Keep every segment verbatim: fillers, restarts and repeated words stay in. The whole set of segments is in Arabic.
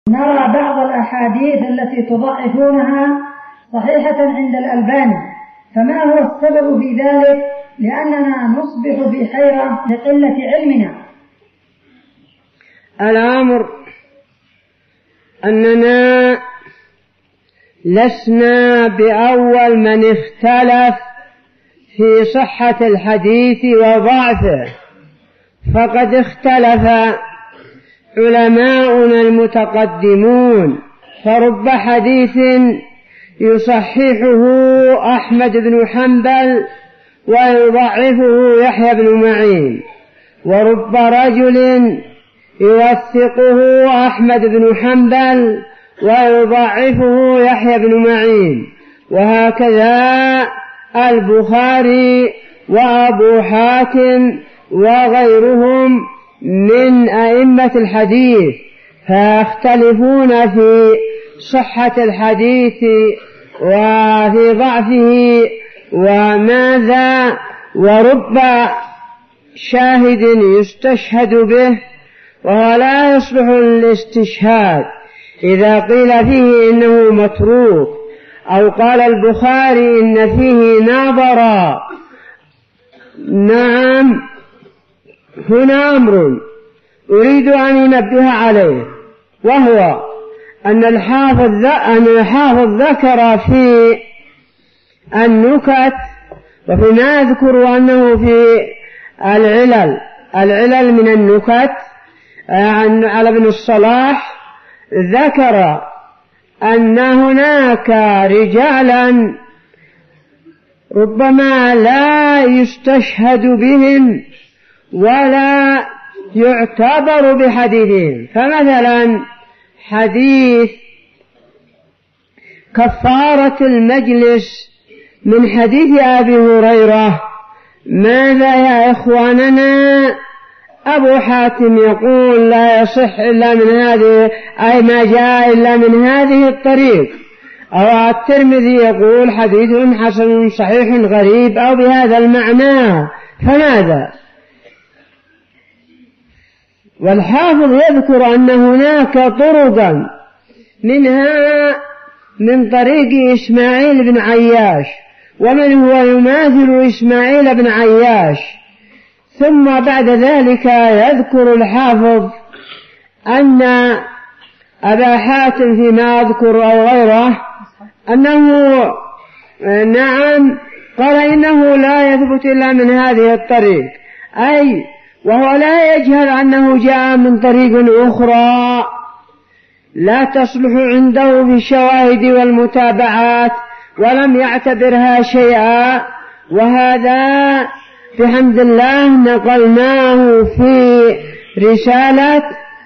نرى بعض الأحاديث التي تضعفونها صحيحة عند الألباني، فما هو السبب في ذلك؟ لأننا نصبح في حيرة لقلة علمنا. الأمر أننا لسنا بأول من اختلف في صحة الحديث وضعفه، فقد اختلف علماؤنا المتقدمون، فرب حديث يصححه أحمد بن حنبل ويضعفه يحيى بن معين، ورب رجل يوثقه أحمد بن حنبل ويضعفه يحيى بن معين، وهكذا البخاري وأبو حاتم وغيرهم من أئمة الحديث، فيختلفون في صحة الحديث وفي ضعفه وماذا، ورب شاهد يستشهد به وهو لا يصلح الاستشهاد إذا قيل فيه إنه متروك، أو قال البخاري إن فيه ناظرا. نعم، هنا أمر أريد أن أنبه عليه، وهو أن الحافظ أن الحافظ ذكر في النكت، وفي ما أذكر أنه في العلل العلل من النكت على ابن الصلاح ذكر أن هناك رجالا ربما لا يستشهد بهم ولا يعتبر بحديثهم، فمثلا حديث كفارة المجلس من حديث أبي هريرة، ماذا يا إخواننا؟ أبو حاتم يقول لا يصح إلا من هذه، أي ما جاء إلا من هذه الطريق، أو الترمذي يقول حديث حسن صحيح غريب أو بهذا المعنى، فماذا؟ والحافظ يذكر أن هناك طرقا، منها من طريق إسماعيل بن عياش، ومن هو يماثل إسماعيل بن عياش. ثم بعد ذلك يذكر الحافظ أن أبا حاتم فيما أذكر أو غيره أنه نعم قال إنه لا يثبت إلا من هذه الطريق، أي وهو لا يجهل أنه جاء من طريق أخرى لا تصلح عنده في الشواهد والمتابعات ولم يعتبرها شيئا، وهذا بحمد الله نقلناه في رسالة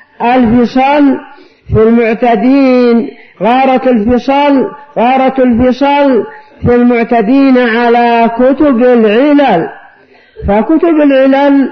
الفصل في المعتدين، غارة الفصل غارة الفصل في المعتدين على كتب العلل. فكتب العلل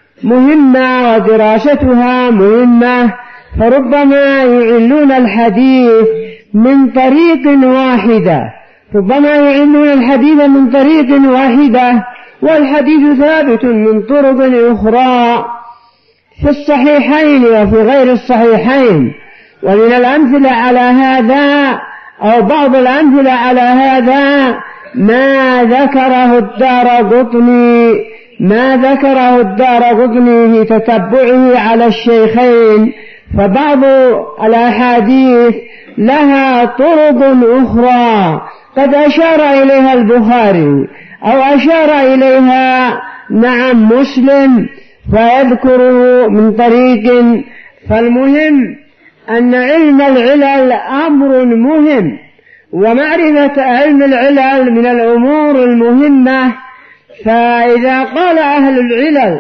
مهمة ودراستها مهمة، فربما يعلون الحديث من طريق واحدة ربما يعلون الحديث من طريق واحدة والحديث ثابت من طرق أخرى في الصحيحين وفي غير الصحيحين. ومن الأمثلة على هذا أو بعض الأمثلة على هذا ما ذكره الدارقطني ما ذكره الدارقطني في تتبعه على الشيخين، فبعض الأحاديث لها طرق أخرى قد أشار إليها البخاري أو أشار إليها نعم مسلم فيذكره من طريق. فالمهم أن علم العلل أمر مهم، ومعرفة علم العلل من الأمور المهمة. فإذا قال أهل العلل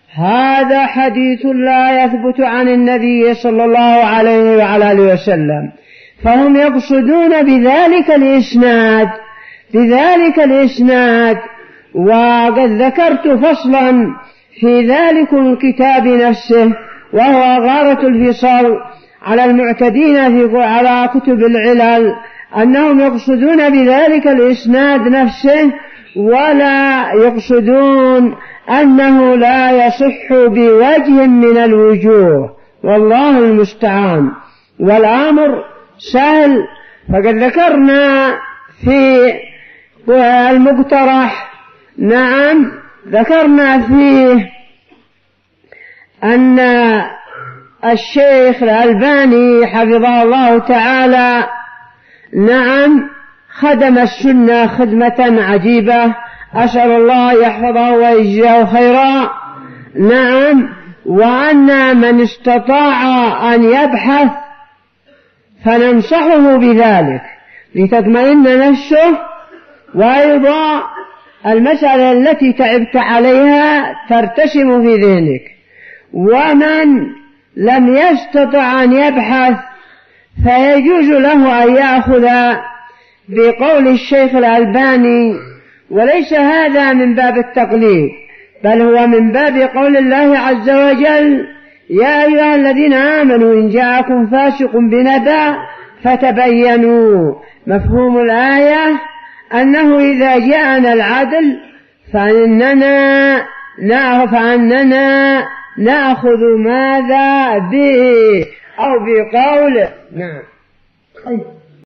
هذا حديث لا يثبت عن النبي صلى الله عليه وعلى آله وسلم، فهم يقصدون بذلك الإسناد بذلك الإسناد وقد ذكرت فصلا في ذلك الكتاب نفسه، وهو غارة الفصل على المعتدين في على كتب العلل، أنهم يقصدون بذلك الإسناد نفسه ولا يقصدون أنه لا يصح بوجه من الوجوه، والله المستعان. والأمر سهل. فقد ذكرنا في المقترح نعم ذكرنا فيه أن الشيخ الألباني حفظه الله تعالى نعم خدم السنة خدمة عجيبة، أسأل الله يحفظه ويجزيه خيرا. نعم وأن من استطاع أن يبحث فننصحه بذلك لتطمئن نفسه، وأيضا المسألة التي تعبت عليها ترتسم في ذهنك. ومن لم يستطع أن يبحث فيجوز له أن يأخذ بقول الشيخ الألباني، وليس هذا من باب التقليد بل هو من باب قول الله عز وجل: يا أيها الذين آمنوا إن جاءكم فاسق بنبأ فتبينوا. مفهوم الآية أنه إذا جاءنا العدل فإننا فأننا نأخذ ماذا به أو بقول. نعم. طيب.